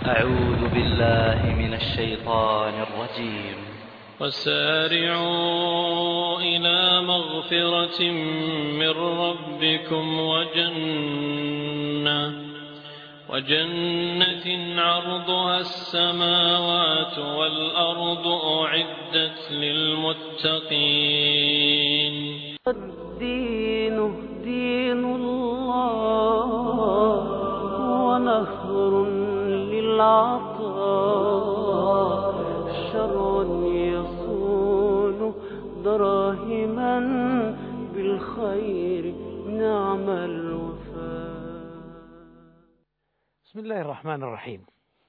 أعوذ بالله من الشيطان الرجيم. وسارعوا إلى مغفرة من ربكم وجنة عرضها السماوات والأرض أعدت للمتقين. الدين دين الله ونصر للعطاء، شر يصون دراهما بالخير نعم الوفاء. بسم الله الرحمن الرحيم.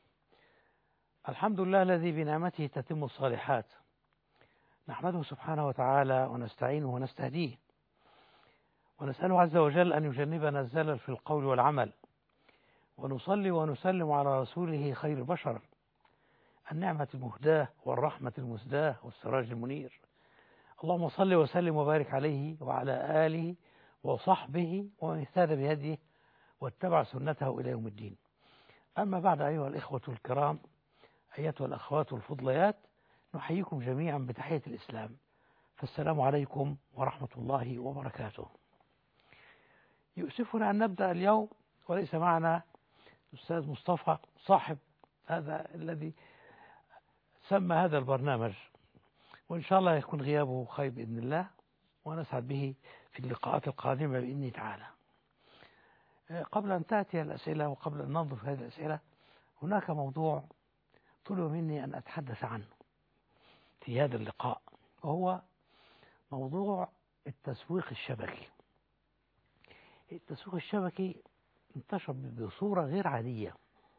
الحمد لله الذي بنعمته تتم الصالحات، نحمده سبحانه وتعالى ونستعينه ونستهديه، ونسأله عز وجل أن يجنبنا الزلل في القول والعمل، ونصلي ونسلم على رسوله خير البشر، النعمة المهداة والرحمة المسداة والسراج المنير. اللهم صل وسلم وبارك عليه وعلى آله وصحبه ومن اهتدى بهديه واتبع سنته إلى يوم الدين. أما بعد، أيها الإخوة الكرام، أيتها الأخوات الفضليات، نحييكم جميعا بتحية الإسلام، فالسلام عليكم ورحمة الله وبركاته. يؤسفنا أن نبدأ اليوم وليس معنا الأستاذ مصطفى صاحب هذا الذي سمى هذا البرنامج، وإن شاء الله يكون غيابه خير بإذن الله، ونسعد به في اللقاءات القادمة بإذنه تعالى. قبل أن تأتي الأسئلة وقبل أن ننظر في هذه الأسئلة، هناك موضوع طلب مني أن أتحدث عنه في هذا اللقاء، وهو موضوع التسويق الشبكي. التسويق الشبكي انتشر بصورة غير عادية.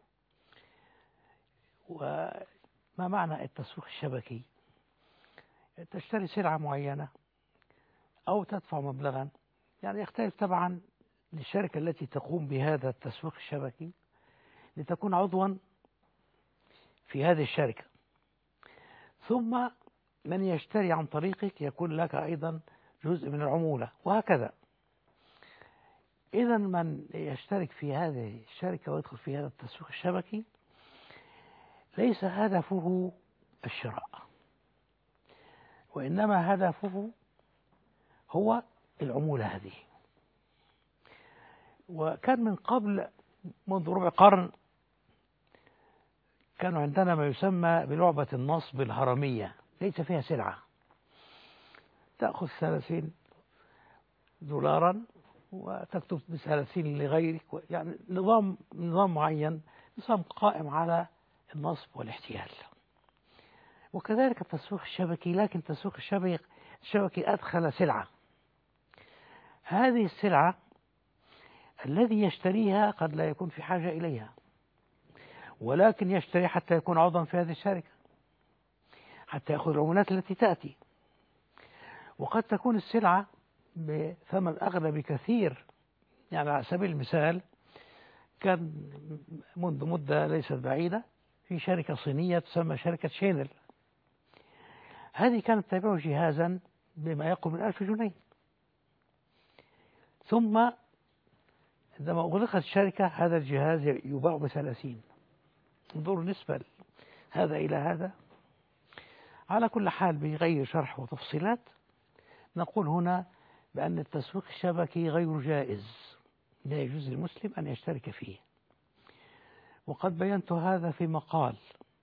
وما معنى التسويق الشبكي؟ تشتري سلعة معينة أو تدفع مبلغا، يعني يختلف طبعا للشركة التي تقوم بهذا التسويق الشبكي لتكون عضوا في هذه الشركة، ثم من يشتري عن طريقك يكون لك أيضا جزء من العمولة، وهكذا. إذا من يشترك في هذه الشركة ويدخل في هذا التسويق الشبكي ليس هدفه الشراء، وإنما هدفه هو العمولة هذه. وكان من قبل، منذ ربع قرن، كانوا عندنا ما يسمى بلعبة النصب الهرمية، ليس فيها سلعة، تأخذ 30 دولارا وتكتب ب30 لغيرك، يعني نظام معين، نظام قائم على النصب والاحتيال. وكذلك التسويق الشبكي، لكن التسويق الشبكي أدخل سلعة. هذه السلعة الذي يشتريها قد لا يكون في حاجة إليها، ولكن يشتري حتى يكون عضوا في هذه الشركة، حتى يأخذ العمولات التي تأتي. وقد تكون السلعة بثمن أغلى بكثير. يعني على سبيل المثال، كان منذ مدة ليست بعيدة في شركة صينية تسمى شركة شينل. هذه كانت تبيع جهازا بما يقرب من 1000 جنيه، ثم عندما أغلقت الشركة هذا الجهاز يباع ب30. انظروا نسبة هذا إلى هذا. على كل حال، بغير شرح وتفصيلات، نقول هنا بأن التسويق الشبكي غير جائز، لا يجوز للمسلم أن يشترك فيه. وقد بينت هذا في مقال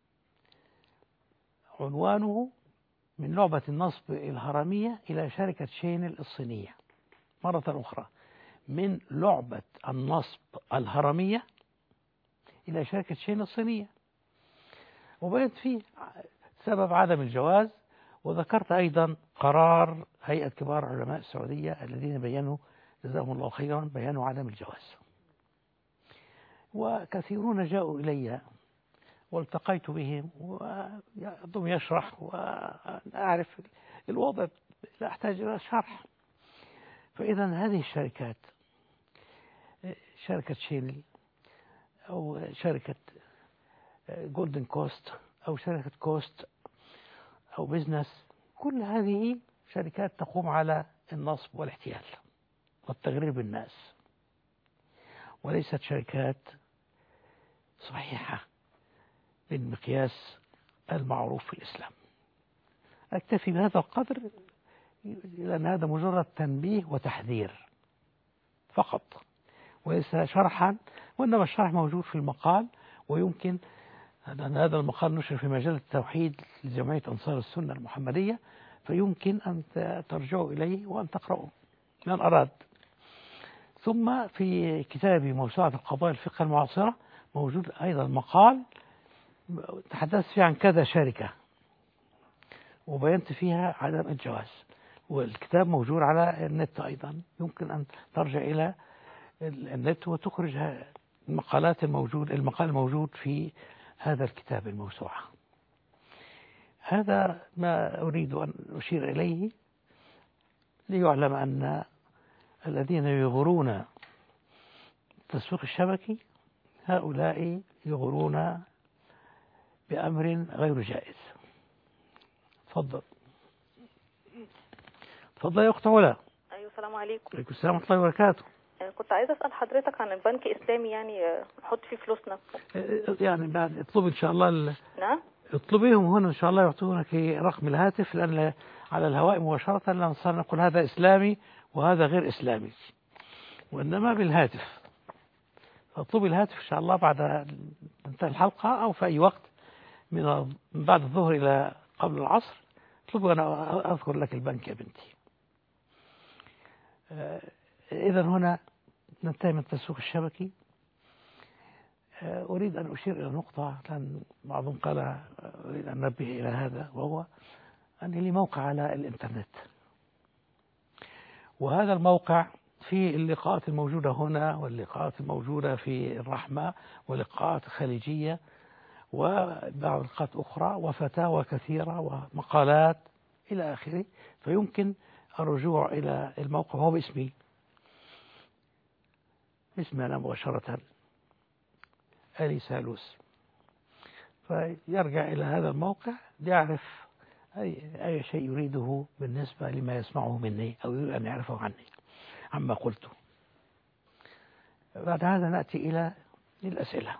عنوانه من لعبة النصب الهرمية إلى شركة شينل الصينية. مرة أخرى، من لعبة النصب الهرمية إلى شركة شينل الصينية. وبينت فيه سبب عدم الجواز، وذكرت أيضا قرار هيئة كبار علماء السعودية الذين بيّنوا جزاهم الله خيرا بيانوا عدم الجواز. وكثيرون جاءوا إلي والتقيت بهم، وبعضهم يشرح وأعرف الوضع لا أحتاج إلى شرح. فإذا هذه الشركات، شركة شينل أو شركة جولدن كوست أو شركة كوست أو بزنس، كل هذه شركات تقوم على النصب والاحتيال والتغرير بالناس، وليست شركات صحيحة بالمقياس المعروف في الإسلام. أكتفي بهذا القدر لأن هذا مجرد تنبيه وتحذير فقط وليس شرحا، وإنما الشرح موجود في المقال، ويمكن أن هذا المقال نشر في مجلة التوحيد لجمعية أنصار السنة المحمدية، فيمكن أن ترجعوا إليه وأن تقرأوا من أراد. ثم في كتابي موسوعة القضايا الفقه المعاصرة موجود أيضا مقال تحدثت فيه عن كذا شركة وبينت فيها عدم الجواز، والكتاب موجود على النت أيضا، يمكن أن ترجع إلى النت وتخرج المقال الموجود في هذا الكتاب الموسوعة. هذا ما أريد أن أشير إليه ليعلم أن الذين يغرون التسويق الشبكي هؤلاء يغرون بأمر غير جائز. تفضل يا أخت علا. أيوة، السلام عليكم. عليكم السلام ورحمة الله وبركاته. كنت عايزة أسأل حضرتك عن البنك الإسلامي، يعني نحط فيه فلوسنا. يعني بعد اطلبي إن شاء الله نعم. اطلبيهم هنا إن شاء الله يعطونك رقم الهاتف، لأن على الهواء مباشرة لا نصير نقول هذا إسلامي وهذا غير إسلامي، وإنما بالهاتف. اطلبي الهاتف إن شاء الله بعد انتهاء الحلقة أو في أي وقت من بعد الظهر إلى قبل العصر. اطلبي وأنا أذكر لك البنك يا بنتي. إذا هنا ننتهي من التسويق الشبكي. أريد أن أشير إلى نقطة، لأن بعضهم قال أريد أن أنبه إلى هذا، وهو أن لي موقع على الإنترنت، وهذا الموقع فيه اللقاءات الموجودة هنا واللقاءات الموجودة في الرحمة ولقاءات خليجية وبعض لقاءات أخرى وفتاوى كثيرة ومقالات إلى آخره. فيمكن الرجوع إلى الموقع، هو باسمي أنا مباشرة آلي سالوس، فيرجع إلى هذا الموقع ليعرف أي شيء يريده بالنسبة لما يسمعه مني أو يريد أن يعرفه عني عما قلته. بعد هذا نأتي إلى الأسئلة.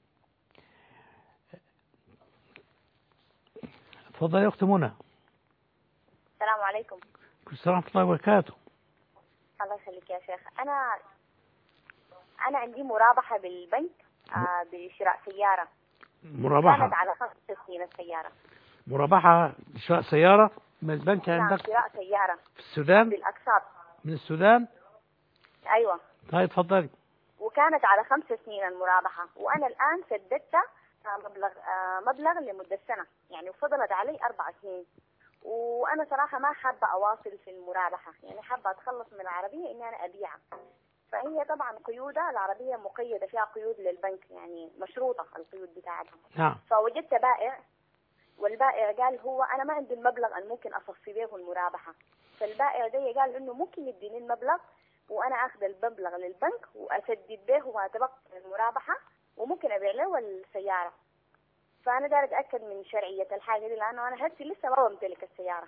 تفضل يا أخت منى. السلام عليكم. السلام ورحمة الله وبركاته. الله يخليك يا شيخ. أنا عندي مرابحة بالبنك بشراء سيارة. مرابحة كانت على 5 سنين السيارة. مرابحة بشراء سيارة من البنك نعم، عندك؟ شراء سيارة في السودان؟ بالأقساط. من السودان؟ أيوة. طيب تفضلي. وكانت على 5 سنين المرابحة، وأنا الآن سددتها مبلغ لمدة سنة، يعني وفضلت علي 4 سنين. وأنا صراحة ما حابة أواصل في المرابحة، يعني حابة أتخلص من العربية إني أنا أبيعها. فهي طبعا قيودها العربية مقيدة، فيها قيود للبنك، يعني مشروطة القيود بتاعتها. نعم. فوجدت بائع، والبائع قال هو أنا ما عندي المبلغ اللي ممكن أصفي به المرابحة. فالبائع ده قال إنه ممكن يديني المبلغ وأنا أخذ المبلغ للبنك وأسدد به وما تبقى المرابحة، وممكن أبيع له السيارة. فأنا داير أتأكد من شرعية الحاجة دي، لأنه أنا هسه لسه ما بمتلك السيارة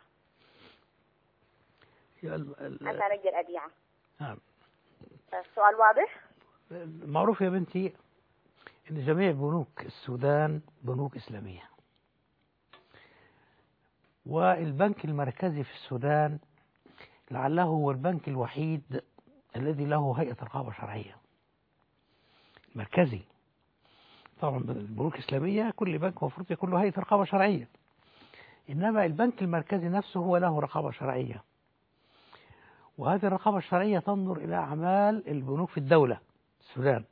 عشان أقدر أبيعها. نعم. السؤال واضح؟ معروف يا بنتي أن جميع بنوك السودان بنوك إسلامية، والبنك المركزي في السودان لعله هو البنك الوحيد الذي له هيئة رقابة شرعية مركزي. طبعا البنوك الإسلامية كل بنك مفروض يكون له هيئة رقابة شرعية، إنما البنك المركزي نفسه هو له رقابة شرعية، وهذه الرقابة الشرعية تنظر إلى أعمال البنوك في الدولة السودان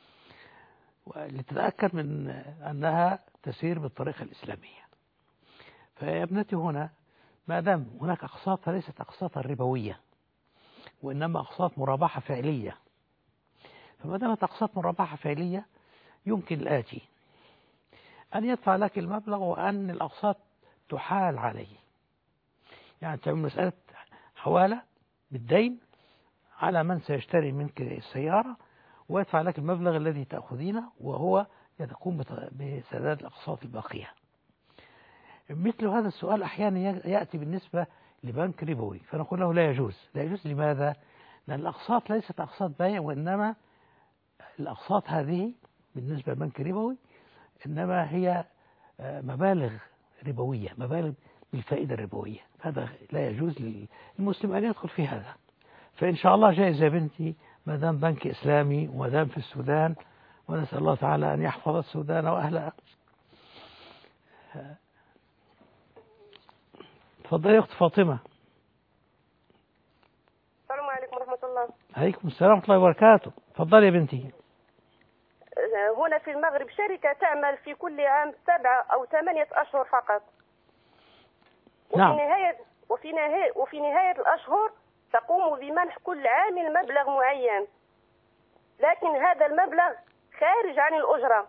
لتتأكد من أنها تسير بالطريقة الإسلامية. فيا ابنتي هنا ما دام هناك أقساط فليست أقساطا ربوية، وإنما أقساط مرابحة فعلية. فما دامت أقساط مرابحة فعلية يمكن الآتي: أن يدفع لك المبلغ وأن الأقساط تحال عليه، يعني تعمل مسألة حوالة بالدين على من سيشتري منك السيارة ويدفع لك المبلغ الذي تأخذينه، وهو يقوم بسداد الأقساط الباقية. مثل هذا السؤال أحيانا يأتي بالنسبة لبنك ربوي، فنقول له لا يجوز. لا يجوز لماذا؟ لأن الأقساط ليست أقساط بيع، وإنما الأقساط هذه بالنسبة لبنك ربوي إنما هي مبالغ ربوية، مبالغ بالفائدة الربوية، هذا لا يجوز للمسلم أن يدخل في هذا. فإن شاء الله جائز يا بنتي، ما دام بنك إسلامي وما دام في السودان، ونسأل الله تعالى أن يحفظ السودان وأهلها. تفضلي يا أخت فاطمة. السلام عليكم ورحمة الله. عليكم السلام ورحمة الله وبركاته. تفضلي يا بنتي. هنا في المغرب شركة تعمل في كل عام 7 أو 8 أشهر فقط. نعم. وفي نهاية الأشهر تقوم بمنح كل عامل مبلغ معين، لكن هذا المبلغ خارج عن الأجرة.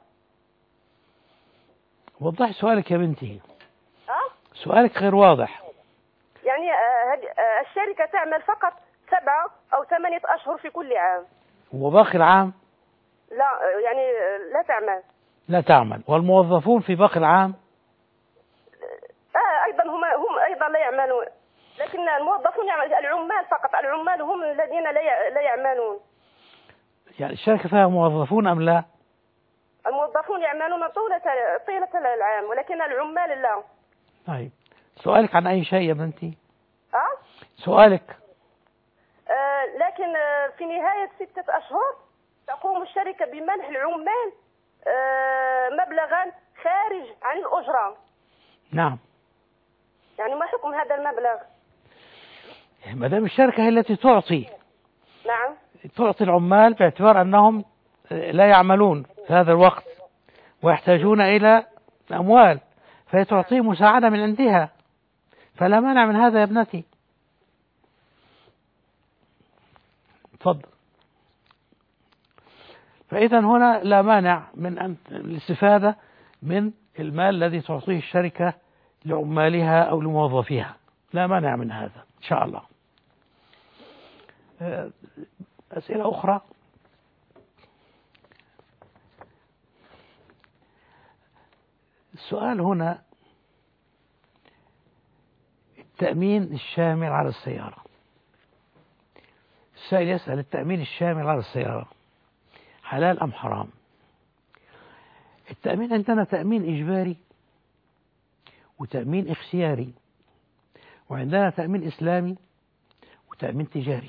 وضحي سؤالك يا بنتي. سؤالك غير واضح. يعني الشركة تعمل فقط 7 أو 8 أشهر في كل عام، وباقي العام لا يعني لا تعمل. والموظفون في باقي العام أيضا هم أيضا لا يعملون، لكن الموظفون العمال فقط، العمال هم الذين لا يعملون. يعني الشركة فيها موظفون أم لا؟ الموظفون يعملون طيلة العام، ولكن العمال لا. طيب سؤالك عن أي شيء يا بنتي؟ سؤالك لكن في نهاية 6 أشهر تقوم الشركة بمنح العمال مبلغا خارج عن الأجرة. نعم. يعني ما حكم هذا المبلغ؟ ما دام الشركة هي التي تعطي. نعم. تعطي العمال باعتبار أنهم لا يعملون في هذا الوقت ويحتاجون إلى أموال، فهي تعطيه مساعدة من عندها، فلا مانع من هذا يا ابنتي. تفضل. فإذا هنا لا مانع من الاستفادة من المال الذي تعطيه الشركة لعمالها أو لموظفيها، لا مانع من هذا إن شاء الله. أسئلة أخرى؟ السؤال هنا التأمين الشامل على السيارة. السائل يسأل: التأمين الشامل على السيارة حلال أم حرام؟ التأمين عندنا تأمين إجباري وتأمين اختياري، وعندنا تأمين إسلامي وتأمين تجاري.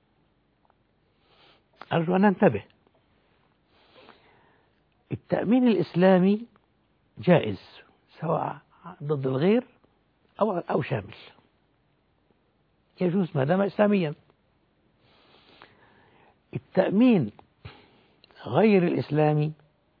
أرجو أن ننتبه. التأمين الإسلامي جائز سواء ضد الغير أو شامل، يجوز ما دام إسلاميا. التأمين غير الإسلامي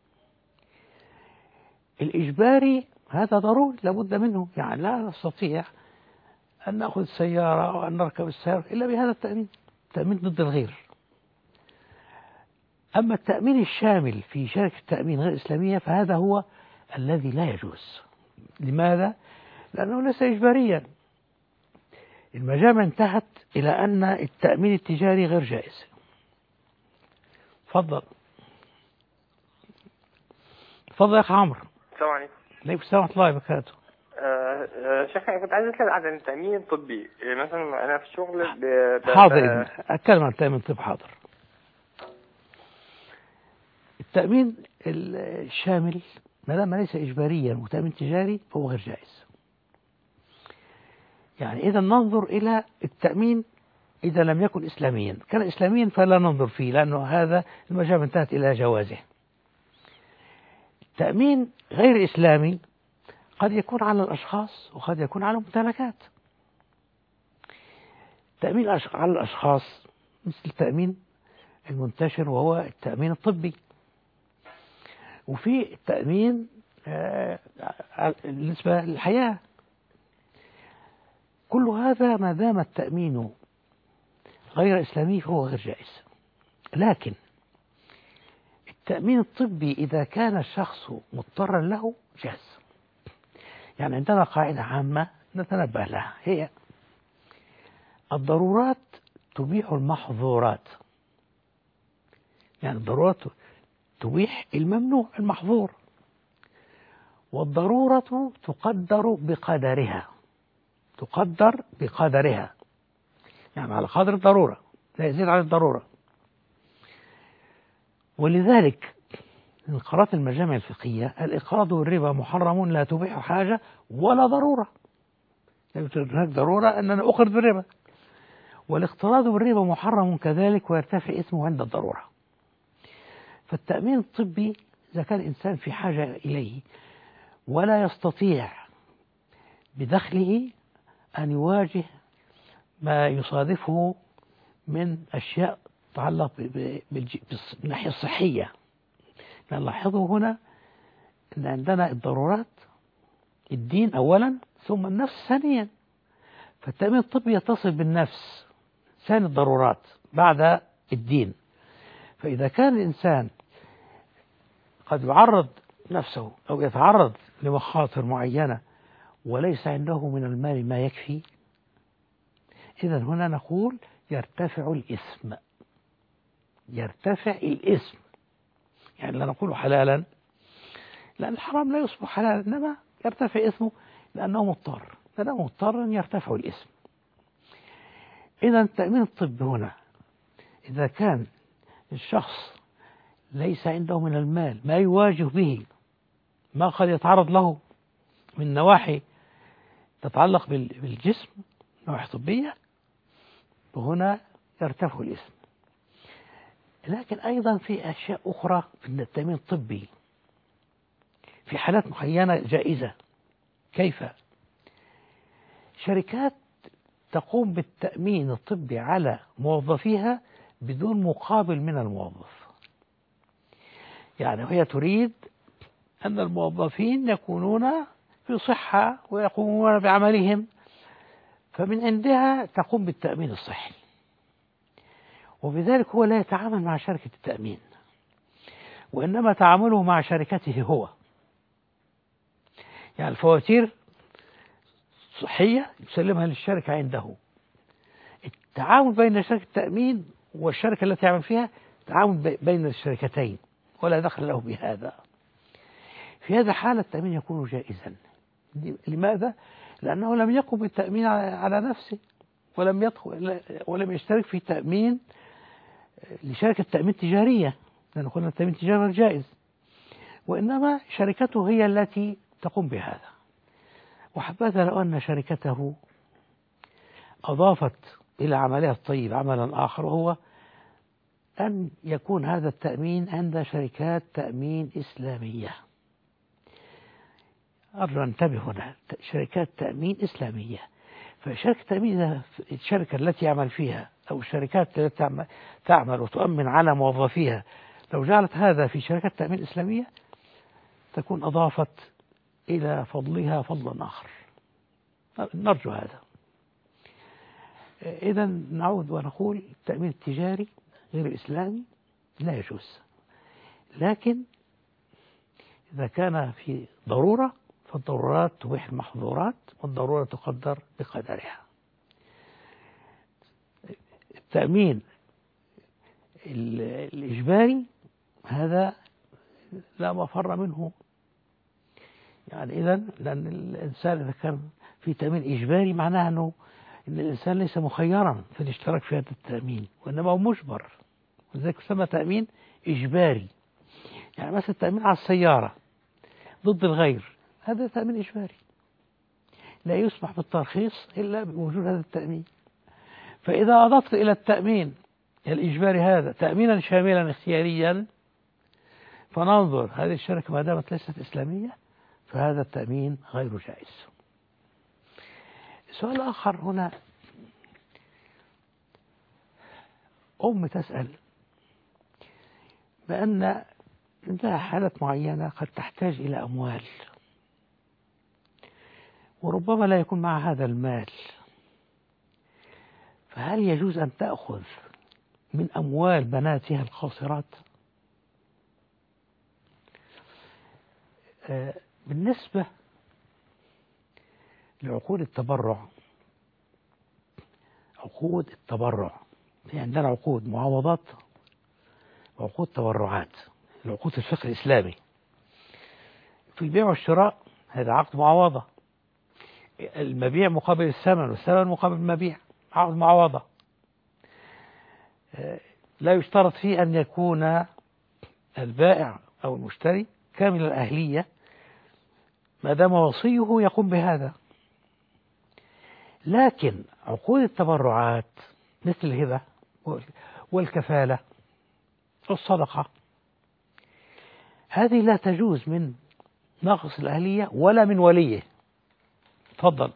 الإجباري هذا ضروري لابد منه، يعني لا نستطيع أن نأخذ السيارة أو أن نركب السيارة إلا بهذا التأمين، تأمين ضد الغير. أما التأمين الشامل في شركة تأمين غير إسلامية فهذا هو الذي لا يجوز. لماذا؟ لأنه ليس إجباريا. المجامع انتهت إلى أن التأمين التجاري غير جائز. تفضل. تفضل يا أخ عمرو. السلام عليكم. عليكم السلام ورحمة الله وبركاته. شيخ أنا كنت عايز أسأل عن التأمين الطبي، مثلا أنا في الشغل حاضر أتكلم عن التأمين الطبي. حاضر. التأمين الشامل ما دام ليس إجباريا وتأمين تجاري فهو غير جائز. يعني إذا ننظر إلى التأمين إذا لم يكن إسلاميا، كان إسلاميا فلا ننظر فيه لأنه هذا المجال انتهت إلى جوازه. التأمين غير إسلامي قد يكون على الأشخاص وقد يكون على ممتلكات. التأمين على الأشخاص مثل التأمين المنتشر وهو التأمين الطبي، وفي التأمين بالنسبة للحياة. كل هذا ما دام التأمين غير إسلامي فهو غير جائز. لكن التأمين الطبي إذا كان الشخص مضطرا له جاز. يعني عندنا قاعدة عامة نتنبه لها، هي الضرورات تبيح المحظورات. يعني الضرورات تبيح الممنوع المحظور، والضرورة تقدر بقدرها. تقدر بقدرها، يعني على قدر الضرورة لا يزيد عن الضرورة. ولذلك من قرارات المجامع الفقهية الإقراض والربا محرم لا تبيح حاجة ولا ضرورة. هناك ضرورة أن أنا أقرض بالربا، والاقتراض بالربا محرم كذلك ويرتفع اسمه عند الضرورة. فالتأمين الطبي إذا كان الإنسان في حاجة إليه ولا يستطيع بدخله أن يواجه ما يصادفه من أشياء تتعلق بالناحية الصحية، نلاحظه هنا أن عندنا الضرورات، الدين أولا ثم النفس ثانيا. فالتأمين الطبي يتصل بالنفس ثاني الضرورات بعد الدين. فإذا كان الإنسان قد يعرض نفسه أو يتعرض لمخاطر معينة وليس عنده من المال ما يكفي، إذا هنا نقول يرتفع الإثم. يرتفع الإثم، يعني لا نقول حلالا لأن الحرام لا يصبح حلالا، إنما يرتفع إثمه لأنه مضطر، لأنه مضطر يرتفع الإثم. إذا التأمين الطبي هنا إذا كان الشخص ليس عنده من المال ما يواجه به ما قد يتعرض له من نواحي تتعلق بالجسم، نواحي طبية، وهنا يرتفع الإثم. لكن أيضا في أشياء أخرى في التأمين الطبي في حالات معينة جائزة. كيف؟ شركات تقوم بالتأمين الطبي على موظفيها بدون مقابل من الموظف، يعني هي تريد أن الموظفين يكونون في صحة ويقومون بعملهم، فمن عندها تقوم بالتأمين الصحي، وبذلك هو لا يتعامل مع شركة التأمين وإنما تعامله مع شركته هو. يعني الفواتير صحية يسلمها للشركة عنده. التعامل بين شركة التأمين والشركة التي يعمل فيها تعامل بين الشركتين ولا دخل له بهذا. في هذا حالة التأمين يكون جائزا. لماذا؟ لأنه لم يقم بالتأمين على نفسه ولم يشترك في تأمين لشركة تأمين تجارية، لأن قلنا التأمين التجاري جائز، وإنما شركته هي التي تقوم بهذا. وحبذا لو أن شركته أضافت إلى عملها الطيب عملا آخر، وهو أن يكون هذا التأمين عند شركات تأمين إسلامية. أرجو أن انتبه هنا، شركات تأمين إسلامية. فشركة تأمين الشركة التي يعمل فيها أو الشركات التي تعمل وتؤمن على موظفيها لو جعلت هذا في شركات تأمين إسلامية تكون أضافت إلى فضلها فضلا آخر. نرجو هذا. إذا نعود ونقول التأمين التجاري غير الإسلامي لا يجوز، لكن إذا كان في ضرورة فالضرورات تبيح المحظورات والضرورة تقدر بقدرها. التأمين الإجباري هذا لا مفر منه، يعني إذن لأن الإنسان إذا كان في تأمين إجباري معناه أنه إن الإنسان ليس مخيرا في الاشتراك في هذا التأمين، وإنما هو مجبر، وذلك يسمى تأمين إجباري. يعني مثلا التأمين على السيارة ضد الغير هذا تأمين إجباري، لا يسمح بالترخيص إلا بوجود هذا التأمين. فإذا أضفت إلى التأمين الإجباري هذا تأمينا شاملا اختياريا فننظر هذه الشركة ما دامت ليست إسلامية فهذا التأمين غير جائز. سؤال آخر هنا، أم تسأل بأن عندها حالات معينة قد تحتاج إلى أموال وربما لا يكون مع هذا المال، فهل يجوز أن تأخذ من أموال بناتها القاصرات؟ بالنسبة لعقود التبرع، في عندنا عقود معاوضات وعقود تبرعات. العقود الفقه الإسلامي في البيع والشراء هذا عقد معاوضة، المبيع مقابل الثمن والثمن مقابل المبيع، عقد معاوضة. لا يشترط فيه أن يكون البائع أو المشتري كامل الأهلية ما دام وصيه يقوم بهذا. لكن عقود التبرعات مثل الهبة والكفالة والصدقة هذه لا تجوز من ناقص الأهلية ولا من وليه. تفضل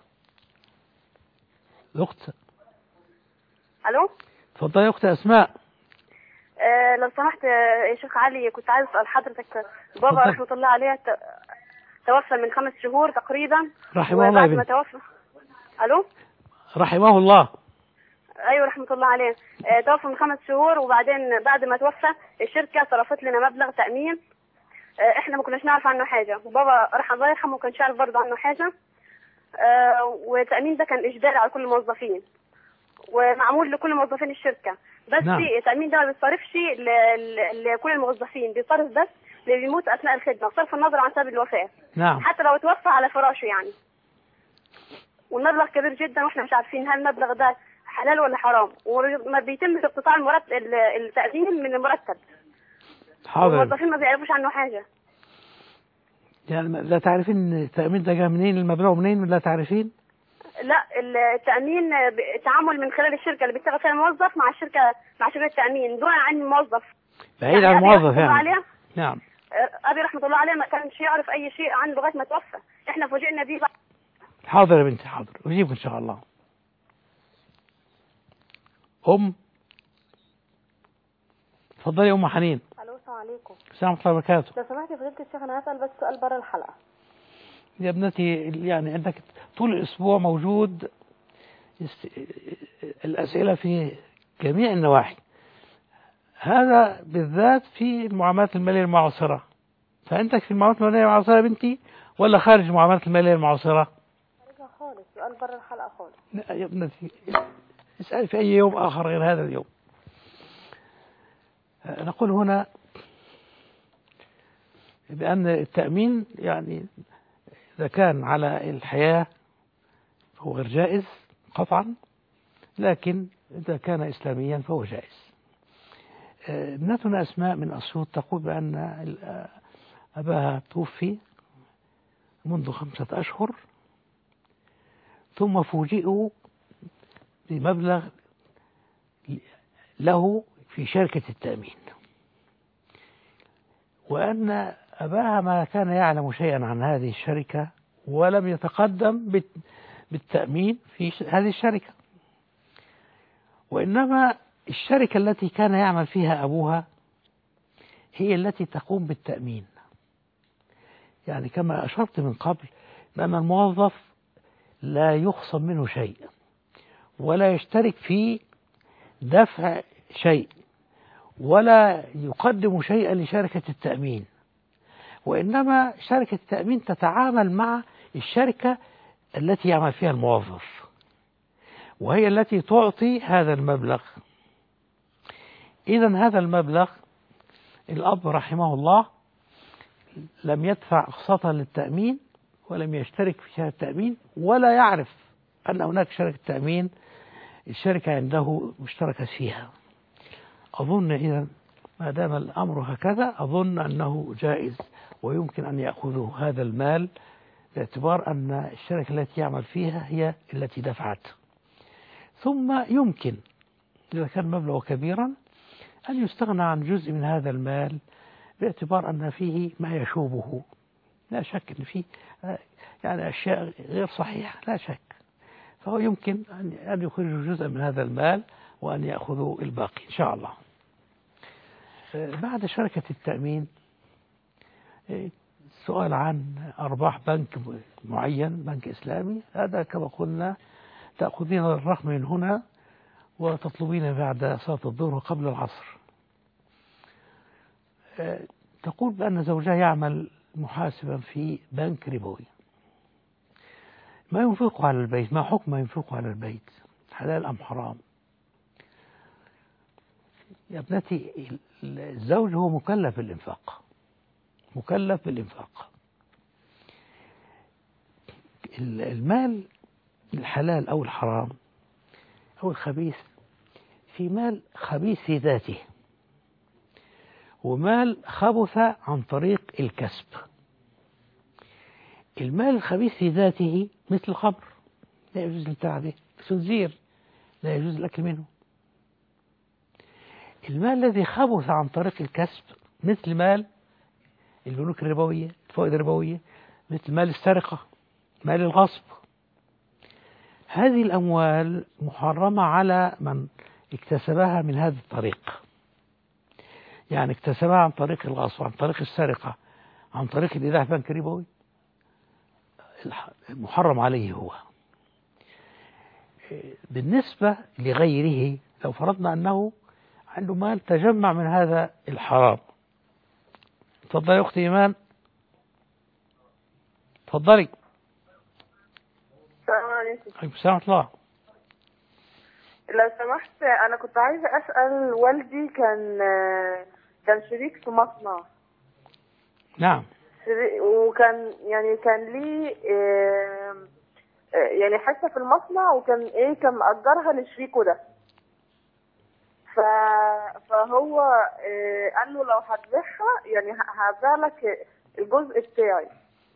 أخت. الو. تفضل يا أخت أسماء. لو سمحت يا شيخ علي، كنت عايز اسال حضرتك، بابا اتفضل. رحمه الله عليه توفى من 5 شهور تقريبا. رحمه الله يا وبعد ما بنت. توفى. الو. رحمه الله. ايوه رحمه الله عليه. توفى من 5 شهور، وبعدين بعد ما توفى الشركه صرفت لنا مبلغ تامين. احنا ما كناش نعرف عنه حاجه، وبابا رحمه الله يرحمه ما كانش يعرف برضه عنه حاجه. والتامين ده كان اجباري على كل الموظفين، ومعمول لكل موظفين الشركه، بس نعم. التامين ده ما بيصرفش لكل الموظفين، بيصرف بس اللي بيموت اثناء الخدمه، بصرف النظر عن سبب الوفاه. نعم. حتى لو توفى على فراشه يعني. والمبلغ كبير جدا، واحنا مش عارفين هل المبلغ ده حلال ولا حرام، وما بيتم اقتطاع التأمين من المرتب. حاضر. والموظفين ما بيعرفوش عنه حاجة. يعني لا تعرفين التأمين ده جاء منين، المبلغ منين، لا تعرفين؟ لا، التأمين تعامل من خلال الشركة اللي بيشتغل فيها الموظف مع شركة التأمين دون عن الموظف. بعيد يعني عن أبي الموظف رحمة الله يعني. عليه. نعم. أبي رحمة الله عليه ما كانش يعرف أي شيء عنه لغاية ما توفى، إحنا فوجئنا بيه بعد. حاضر يا بنتي، حاضر، أجيبك إن شاء الله. تفضلي يا أم حنين. الو، السلام عليكم. السلام ورحمة الله وبركاته. لو سمحت يا فضيلة الشيخ، انا هسأل بس سؤال بره الحلقة. يا ابنتي يعني عندك طول الأسبوع موجود الأسئلة في جميع النواحي، هذا بالذات في المعاملات المالية المعاصرة. فأنتك في المعاملات المالية المعاصرة بنتي ولا خارج المعاملات المالية المعاصرة؟ خارجها خالص، سؤال بره الحلقة خالص. لا يا ابنتي، اسألي في أي يوم آخر غير هذا اليوم. نقول هنا بأن التأمين يعني إذا كان على الحياة فهو غير جائز قطعا، لكن إذا كان إسلاميا فهو جائز. ابنتنا أسماء من أسيوط تقول بأن أباها توفي منذ 5 أشهر، ثم فوجئوا بمبلغ له في شركة التأمين، وأن أباها ما كان يعلم شيئا عن هذه الشركة ولم يتقدم بالتأمين في هذه الشركة، وإنما الشركة التي كان يعمل فيها أبوها هي التي تقوم بالتأمين. يعني كما أشرت من قبل بأن الموظف لا يخصم منه شيء ولا يشترك في دفع شيء ولا يقدم شيئا لشركة التأمين، وإنما شركة التأمين تتعامل مع الشركة التي يعمل فيها الموظف، وهي التي تعطي هذا المبلغ. إذن هذا المبلغ الأب رحمه الله لم يدفع أقساطا للتأمين ولم يشترك في شركة التأمين ولا يعرف أن هناك شركة تأمين الشركة عنده مشتركة فيها. أظن إذن ما دام الأمر هكذا أظن أنه جائز ويمكن أن يأخذوا هذا المال باعتبار أن الشركة التي يعمل فيها هي التي دفعت. ثم يمكن إذا كان مبلغ كبيرا أن يستغنى عن جزء من هذا المال باعتبار أن فيه ما يشوبه، لا شك أن فيه يعني أشياء غير صحيحة، لا شك، فهو يمكن أن يخرجوا جزء من هذا المال وأن يأخذوا الباقي إن شاء الله. بعد شركة التأمين السؤال عن أرباح بنك معين، بنك إسلامي، هذا كما قلنا تأخذين الرقم من هنا وتطلبين بعد صلاة الظهر وقبل العصر. تقول بأن زوجها يعمل محاسبا في بنك ربوي، ما ينفقه على البيت، ما حكم ما ينفقه على البيت، حلال أم حرام؟ يا ابنتي الزوج هو مكلف بالإنفاق، مكلف بالإنفاق. المال الحلال أو الحرام أو الخبيث في مال خبيث في ذاته، ومال خبث عن طريق الكسب. المال الخبيث في ذاته مثل الخمر لا يجوز البتاع به، الخنزير لا يجوز الأكل منه. المال الذي خبث عن طريق الكسب مثل مال البنوك الربوية، الفوائد الربوية، مثل مال السرقة، مال الغصب. هذه الأموال محرمة على من اكتسبها من هذا الطريق، يعني اكتسبها عن طريق الغصب، عن طريق السرقة، عن طريق الإيداع في بنك ربوي، محرم عليه هو. بالنسبة لغيره لو فرضنا أنه عنده مال تجمع من هذا الحرام. تفضلي يا أختي إيمان. تفضلي. السلام عليكم. عليكم السلام ورحمة الله. لو سمحت أنا كنت عايزة أسأل، والدي كان شريك في مصنع. نعم. وكان كان ليه يعني حصة في المصنع، وكان كان مأجرها لشريكه ده. فهو قال له لو هتبيعها يعني هبيع لك الجزء بتاعي.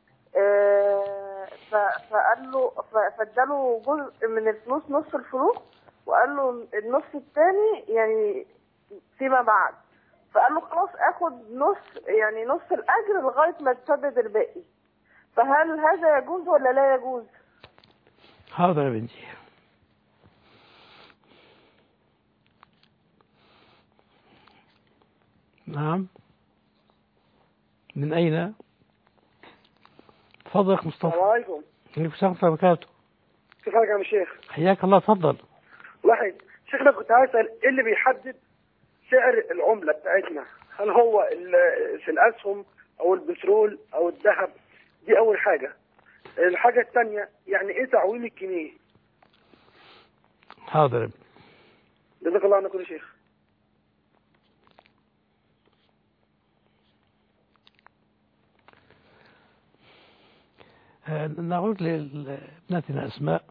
فقال له فاداله جزء من الفلوس، نص الفلوس، وقال له النص الثاني يعني فيما بعد. فقال له خلاص اخد نص الاجر لغايه ما تسدد الباقي. فهل هذا يجوز ولا لا يجوز؟ حاضر يا بنتي. نعم. من أين؟ تفضل يا مصطفى. السلام عليكم. عليكم السلام ورحمة الله وبركاته. كيف حالك يا عم الشيخ؟ حياك الله. تفضل. واحد شيخنا، كنت عايز اسال ايه اللي بيحدد سعر العمله بتاعتنا؟ هل هو في الاسهم او البترول او الذهب؟ دي اول حاجه. الحاجه الثانيه يعني ايه تعويم الجنيه؟ حاضر. جزاك الله عنك يا شيخ. نعود لابنتنا أسماء.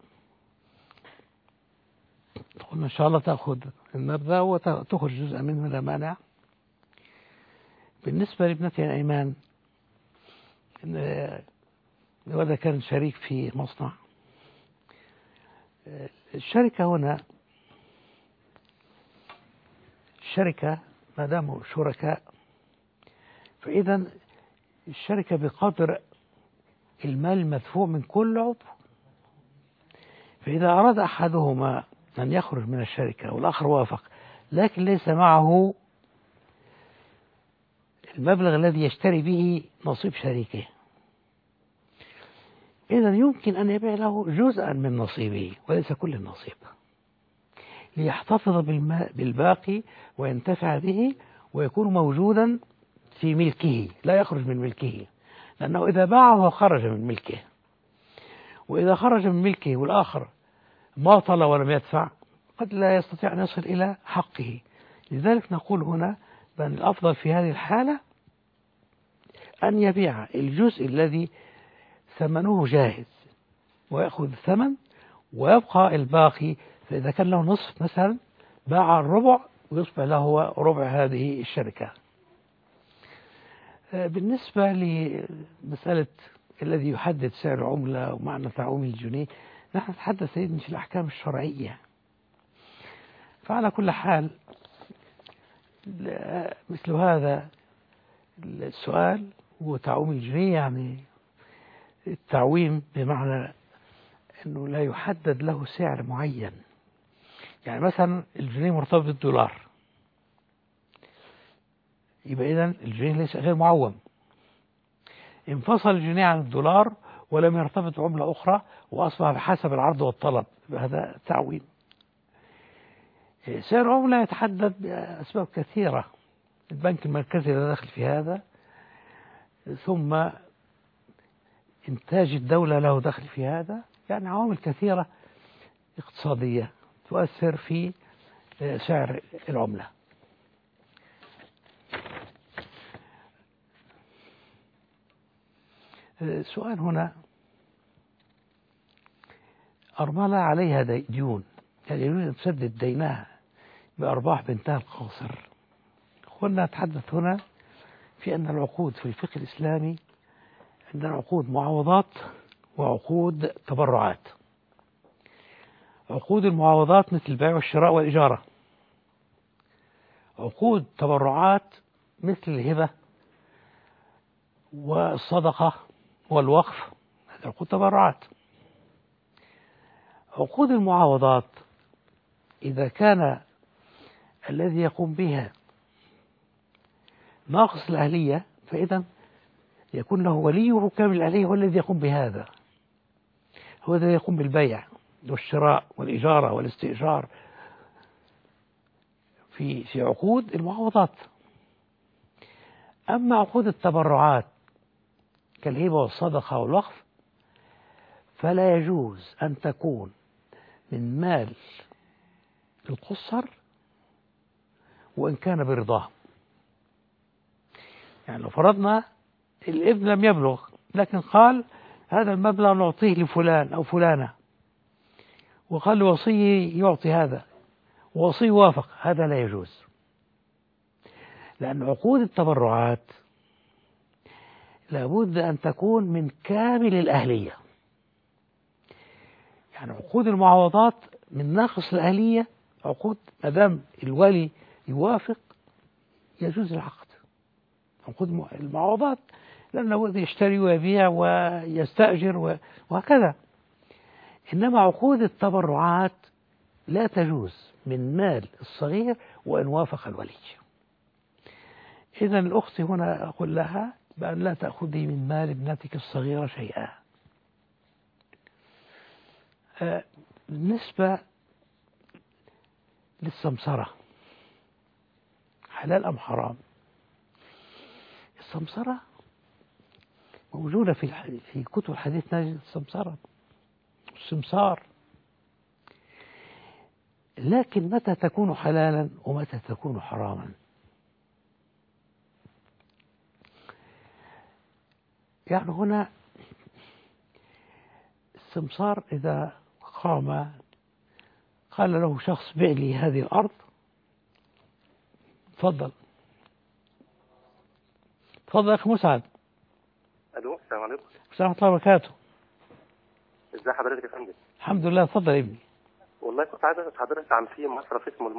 قلنا إن شاء الله تأخذ المبدأ وتخرج جزءا منه لا مانع. بالنسبة لابنتنا إيمان، وهذا كان شريك في مصنع. الشركة هنا، الشركة ما داموا شركاء فإذا الشركة بقدر المال المدفوع من كل عضو. فإذا أراد أحدهما أن يخرج من الشركة والآخر وافق لكن ليس معه المبلغ الذي يشتري به نصيب شريكه، إذا يمكن أن يبيع له جزءا من نصيبه وليس كل النصيب، ليحتفظ بالباقي وينتفع به ويكون موجودا في ملكه لا يخرج من ملكه، لأنه إذا باعه خرج من ملكه، وإذا خرج من ملكه والآخر ماطل ولم يدفع قد لا يستطيع أن يصل إلى حقه. لذلك نقول هنا بأن الأفضل في هذه الحالة أن يبيع الجزء الذي ثمنه جاهز ويأخذ الثمن ويبقى الباقي. فإذا كان له نصف مثلا باع الربع ويصبح له ربع هذه الشركة. بالنسبة لمسألة الذي يحدد سعر العملة ومعنى تعويم الجنيه، نحن نتحدث سيدنا في الأحكام الشرعية. فعلى كل حال مثل هذا السؤال هو تعويم الجنيه، يعني التعويم بمعنى أنه لا يحدد له سعر معين. يعني مثلا الجنيه مرتبط بالدولار، يبقى إذن الجنيه ليس غير معوم. انفصل الجنيه عن الدولار ولم يرتبط عملة أخرى وأصبح بحسب العرض والطلب، هذا تعويم. سعر العملة يتحدد بأسباب كثيرة، البنك المركزي لا دخل في هذا، ثم إنتاج الدولة له دخل في هذا، يعني عوامل كثيرة اقتصادية تؤثر في سعر العملة. سؤال هنا، أرملة عليها ديون، يعني يريد أن تسدد دينها بأرباح بنتها القاصر. قلنا نتحدث هنا في أن العقود في الفقه الإسلامي عندنا عقود معاوضات وعقود تبرعات. عقود المعاوضات مثل البيع والشراء والإجارة. عقود تبرعات مثل الهبة والصدقة والوقف، هذه عقود تبرعات. عقود المعاوضات إذا كان الذي يقوم بها ناقص الأهلية فإذا يكون له وليه كامل الأهلية، هو الذي يقوم بهذا، هو الذي يقوم بالبيع والشراء والإجارة والاستئجار في عقود المعاوضات. أما عقود التبرعات كالهبة والصدقة والوقف فلا يجوز أن تكون من مال القصر وإن كان برضاه. يعني لو فرضنا الابن لم يبلغ لكن قال هذا المبلغ نعطيه لفلان أو فلانة، وقال لوصيه يعطي هذا ووصيه وافق، هذا لا يجوز، لأن عقود التبرعات لابد أن تكون من كامل الأهلية. يعني عقود المعاوضات من ناقص الأهلية عقود ما دام الولي يوافق يجوز العقد. عقود المعاوضات لأنه يشتري ويبيع ويستأجر وهكذا. إنما عقود التبرعات لا تجوز من مال الصغير وإن وافق الولي. إذن الأخت هنا أقول لها بأن لا تأخذي من مال ابنتك الصغيرة شيئا. بالنسبة للسمسرة حلال أم حرام؟ السمسرة موجودة في كتب الحديث، نجد السمسرة والسمسار، لكن متى تكون حلالا ومتى تكون حراما؟ يعني هنا السمسار إذا قام قال له شخص بيع لي هذه الأرض، تفضل يا أخي مسعد. ألو، السلام عليكم. السلام عليكم ورحمة الله وبركاته. ازي حضرتك يا فندم؟ الحمد لله. اتفضل يا ابني. والله كنت عايز اسال حضرتك عن في مصرف اسمه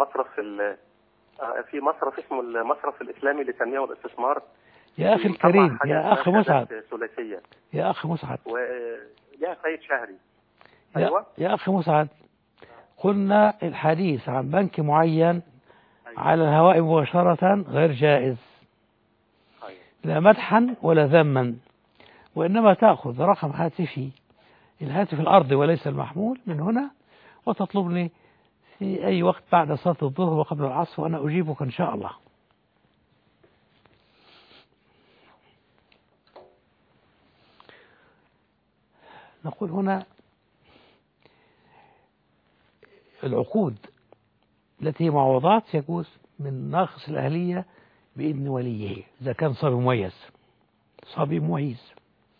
المصرف الاسلامي للتنميه والاستثمار. يا اخي الكريم، يا اخ مسعد، ثلاثيه، يا اخ مسعد، ولها فايد شهري. ايوه يا اخ مسعد، قلنا الحديث عن بنك معين على الهواء مباشرة غير جائز، لا مدحا ولا ذما، وإنما تأخذ رقم هاتفي، الهاتف الأرضي وليس المحمول، من هنا وتطلبني في أي وقت بعد صلاة الظهر وقبل العصر وأنا أجيبك إن شاء الله. نقول هنا العقود التي هي معوضات يجوز من ناقص الأهلية بإذن وليه إذا كان صبي مميز، صبي مميز،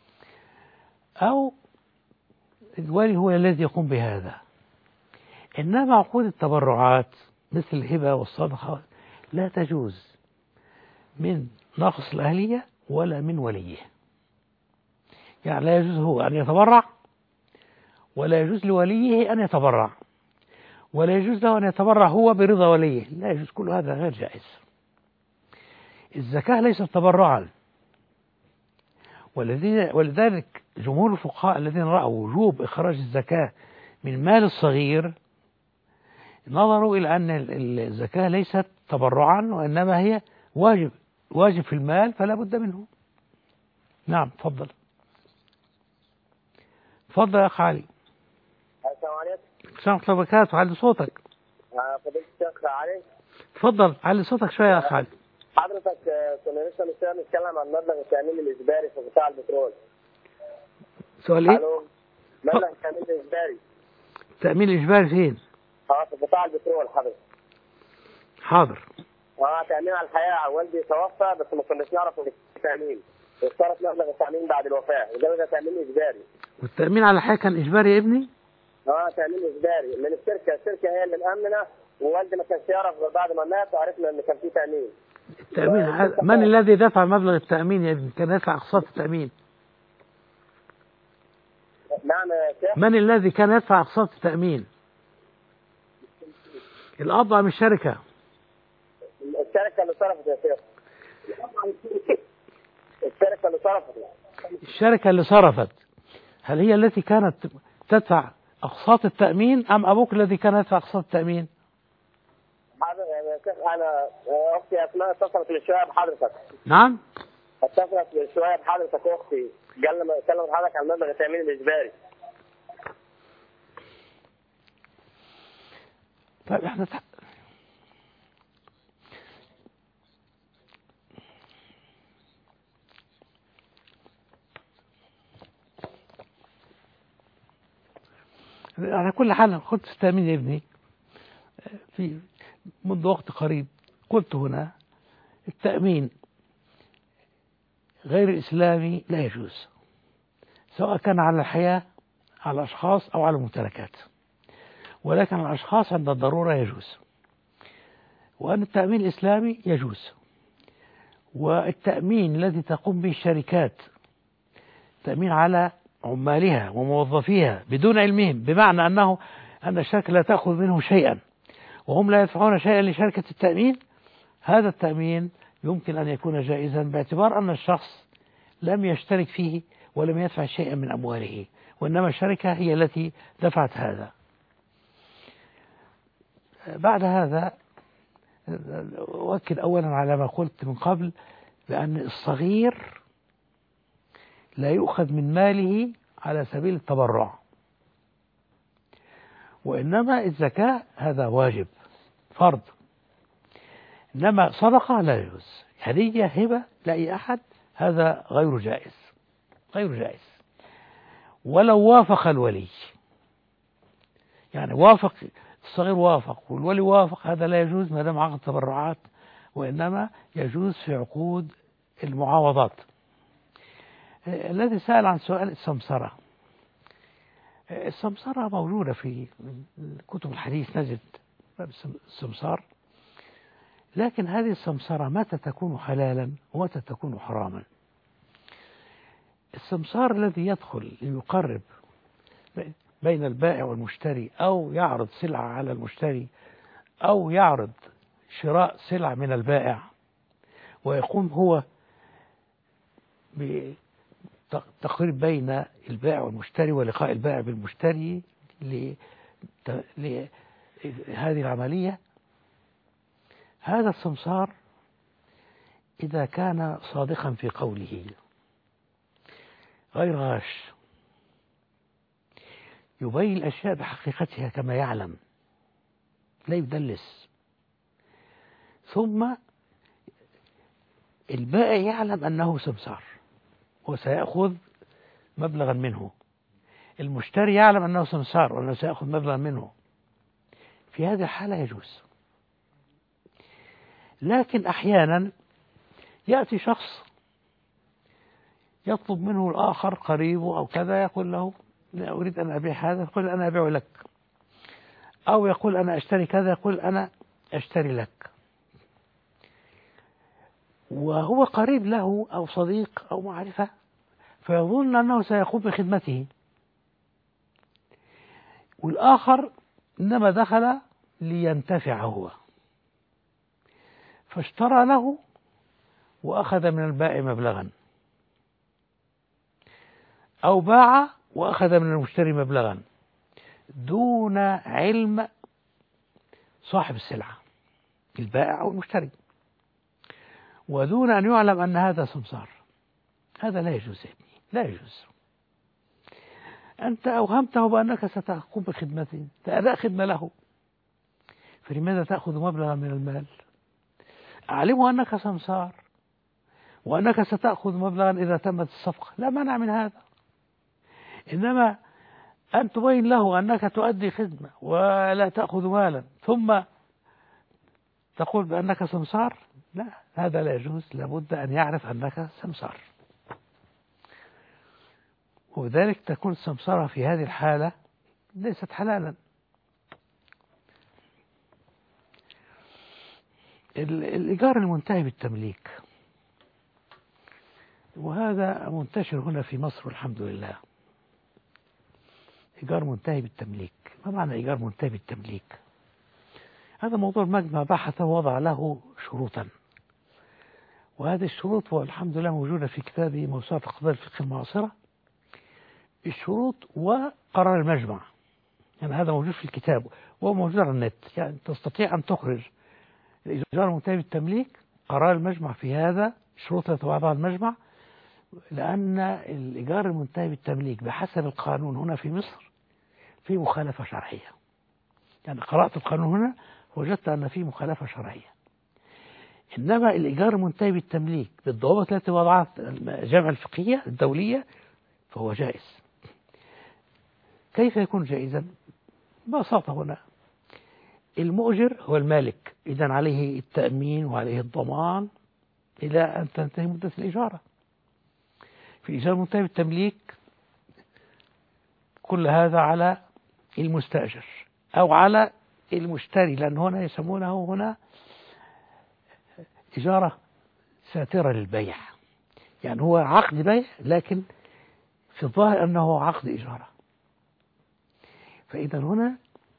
أو الولي هو الذي يقوم بهذا. إنما عقود التبرعات مثل الهبة والصدقة لا تجوز من ناقص الأهلية ولا من وليه. يعني لا يجوز هو أن يتبرع، ولا يجوز لوليه أن يتبرع، ولا يجوز له أن يتبرع هو برضا وليه، لا يجوز، كل هذا غير جائز. الزكاة ليست تبرعا، ولذلك جمهور الفقهاء الذين رأوا وجوب إخراج الزكاة من مال الصغير نظروا إلى أن الزكاة ليست تبرعا وإنما هي واجب في المال فلا بد منه. نعم، تفضل يا أخ علي. السلام عليكم. السلام ورحمة الله وبركاته. علي صوتك. فضيلة الشيخ علي. تفضل علي صوتك شوية يا أخ علي. حضرتك كنا لسه نتكلم عن مبلغ التأمين الإجباري في قطاع البترول. سؤال إيه؟ مبلغ التأمين الإجباري. التأمين الإجباري فين؟ في قطاع البترول حضرتك. حاضر. تأمين على الحياة، والدي توفى بس ما كناش نعرف إن في تأمين، اشترط مبلغ التأمين بعد الوفاة، وده تأمين إجباري. والتأمين على الحياة كان إجباري يا ابني؟ تأمين إجباري من الشركة هي اللي مأمنة، ووالدي ما كانش يعرف غير بعد ما مات وعرفنا إن كان في تأمين. التأمين من الذي دفع مبلغ التأمين يا ابني؟ كان يدفع أقساط التأمين. نعم يا شيخ. من الذي كان يدفع أقساط التأمين؟ الأب أم الشركة؟ الشركة اللي صرفت يا شيخ. الشركة اللي صرفت. الشركة اللي صرفت. هل هي التي كانت تدفع أقساط التأمين أم أبوك الذي كان يدفع أقساط التأمين؟ يا شيخ أنا أختي أسماء اتصلت من شوية بحضرتك. نعم؟ اتصلت من شوية بحضرتك أختي، كلمت حضرتك عن مبلغ التأمين الإجباري. طيب احنا على كل حال خدت التأمين يا ابني في منذ وقت قريب. قلت هنا التأمين غير الإسلامي لا يجوز، سواء كان على الحياة، على الأشخاص أو على الممتلكات، ولكن الأشخاص عند الضرورة يجوز، وأن التأمين الإسلامي يجوز. والتأمين الذي تقوم به الشركات، تأمين على عمالها وموظفيها بدون علمهم، بمعنى أن الشركة لا تأخذ منه شيئا وهم لا يدفعون شيئا لشركة التأمين، هذا التأمين يمكن أن يكون جائزا باعتبار أن الشخص لم يشترك فيه ولم يدفع شيئا من أمواله، وإنما الشركة هي التي دفعت هذا. بعد هذا أؤكد أولا على ما قلت من قبل بأن الصغير لا يؤخذ من ماله على سبيل التبرع، وإنما الزكاة هذا واجب فرض، إنما صدقة لا يجوز، هدية هبة لأي أحد هذا غير جائز، غير جائز ولو وافق الولي. يعني وافق الصغير، وافق والولي وافق، هذا لا يجوز ما دام عقد تبرعات، وإنما يجوز في عقود المعاوضات. الذي سأل عن سؤال السمسرة، السمسرة موجودة في كتب الحديث، نجد السمسار، لكن هذه السمسرة متى تكون حلالا ومتى تكون حراما؟ السمسار الذي يدخل ليقرب بين البائع والمشتري، أو يعرض سلعة على المشتري، أو يعرض شراء سلع من البائع، ويقوم هو بتقريب بين البائع والمشتري ولقاء البائع بالمشتري لهذه العملية، هذا السمسار إذا كان صادقا في قوله غير غاش، يبين الأشياء بحقيقتها كما يعلم، لا يدلس، ثم البائع يعلم أنه سمسار وسيأخذ مبلغا منه، المشتري يعلم أنه سمسار وأنه سيأخذ مبلغا منه، في هذه الحالة يجوز. لكن أحيانا يأتي شخص يطلب منه الآخر قريبه أو كذا، يقول له لا أريد أن أبيع هذا، يقول أنا أبيع لك، أو يقول أنا أشتري كذا، يقول أنا أشتري لك، وهو قريب له أو صديق أو معرفة، فيظن أنه سيقوم بخدمته، والآخر إنما دخل لينتفع هو، فاشترى له وأخذ من البائع مبلغا، أو باع وأخذ من المشتري مبلغا دون علم صاحب السلعة البائع أو المشتري، ودون أن يعلم أن هذا سمسار، هذا لا يجوز يا ابني، لا يجوز. أنت أوهمته بأنك ستقوم بخدمته، تأداء خدمة له، فلماذا تأخذ مبلغا من المال؟ أعلمه أنك سمسار وأنك ستأخذ مبلغا إذا تمت الصفقة، لا مانع من هذا، إنما أن تبين له أنك تؤدي خدمة ولا تأخذ مالا ثم تقول بأنك سمسار، لا، هذا لا يجوز، لابد أن يعرف أنك سمسار، وذلك تكون السمسارة في هذه الحالة ليست حلالا. الإيجار المنتهي بالتمليك، وهذا منتشر هنا في مصر والحمد لله. إيجار منتهي بالتمليك، ما معنى إيجار منتهي بالتمليك؟ هذا موضوع المجمع بحث ووضع له شروطا، وهذه الشروط والحمد لله موجودة في كتابي موسوعة قضايا الفقه المعاصرة. الشروط وقرار المجمع، يعني هذا موجود في الكتاب وهو موجود على النت، يعني تستطيع أن تخرج الإيجار المنتهي بالتمليك، قرار المجمع في هذا، الشروط التي وضعها المجمع. لأن الإيجار المنتهي بالتمليك بحسب القانون هنا في مصر في مخالفة شرعية، يعني قرأت القانون هنا وجدت أن في مخالفة شرعية. إنما الإيجار المنتهي بالتمليك بالضوابط التي وضعها الجامعة الفقهية الدولية فهو جائز. كيف يكون جائزا؟ ببساطة هنا المؤجر هو المالك، إذن عليه التأمين وعليه الضمان إلى أن تنتهي مدة الإجارة. في الإيجار المنتهي بالتمليك كل هذا على المستأجر أو على المشتري، لأن هنا يسمونه هنا إجارة ساترة للبيع، يعني هو عقد بيع لكن في الظاهر أنه عقد إجارة. فإذا هنا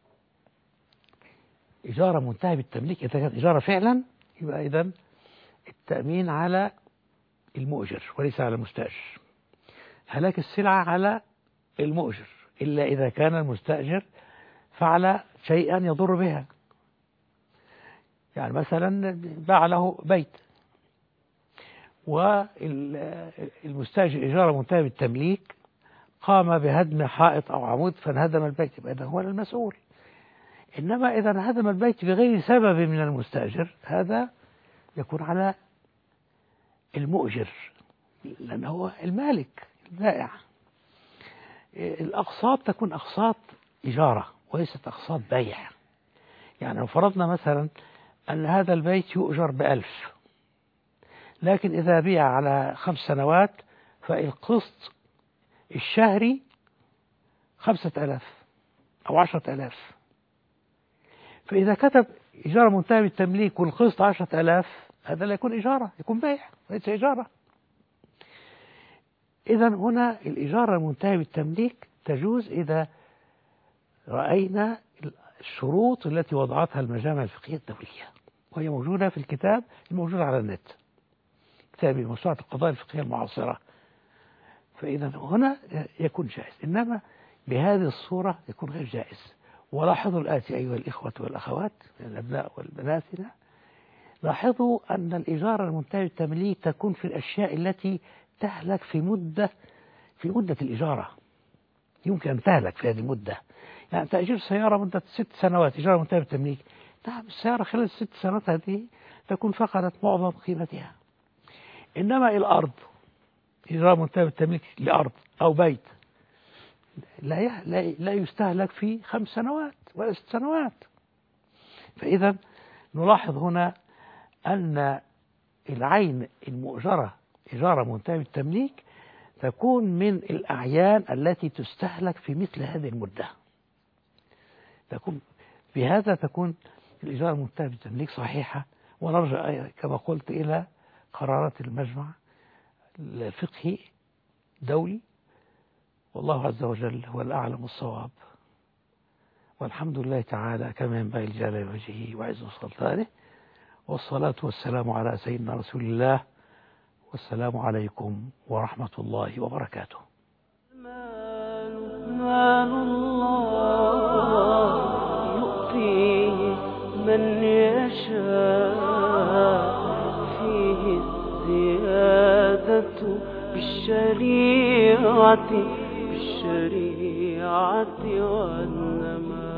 إجارة منتهى بالتمليك، إذا كانت إجارة فعلا يبقى إذن التأمين على المؤجر وليس على المستأجر، هلاك السلعة على المؤجر إلا إذا كان المستأجر فعل شيئا يضر بها، يعني مثلا باع له بيت والمستأجر إجارة منتهى بالتمليك قام بهدم حائط أو عمود فانهدم البيت، يبقى إذا هو المسؤول. إنما إذا انهدم البيت بغير سبب من المستأجر هذا يكون على المؤجر لأنه هو المالك البائع. الأقساط تكون أقساط إجارة وليست أقساط بيع. يعني لو فرضنا مثلا أن هذا البيت يؤجر ب1000، لكن إذا بيع على 5 سنوات فالقسط الشهري 5000 أو 10000، فإذا كتب إجارة منتهى بالتمليك والقسط 10000 هذا لا يكون إجارة، يكون بيع وليس إجارة. إذا هنا الإجارة المنتهى بالتمليك تجوز إذا رأينا الشروط التي وضعتها المجامع الفقهية الدولية، وهي موجودة في الكتاب الموجود على النت، كتابي موسوعة القضايا الفقهية المعاصرة. فإذا هنا يكون جائز، إنما بهذه الصورة يكون غير جائز. ولاحظوا الآتي أيها الإخوة والأخوات الأبناء والبنات، لاحظوا أن الإجارة المنتهى بالتمليك تكون في الأشياء التي تهلك في مدة الإجارة، يمكن أن تهلك في هذه المدة. يعني تأجير سيارة مدة 6 سنوات إجارة منتهى بالتمليك، نعم السيارة خلال 6 سنوات هذه تكون فقدت معظم قيمتها. إنما الأرض إجارة منتهى بالتمليك لأرض أو بيت لا يستهلك في 5 سنوات ولا 6 سنوات. فإذا نلاحظ هنا أن العين المؤجرة إجارة منتهى بالتمليك تكون من الأعيان التي تستهلك في مثل هذه المدة، بهذا تكون الإجارة المنتهى بالتمليك صحيحة. ونرجع كما قلت إلى قرارات المجمع الفقهي دولي، والله عز وجل هو الأعلم الصواب، والحمد لله تعالى كما ينبغي لجلال وجهه وعز سلطانه، والصلاة والسلام على سيدنا رسول الله، والسلام عليكم ورحمة الله وبركاته. مال الله يؤتيه من يشاء، فيه الزيادة بالشريعة والنماء.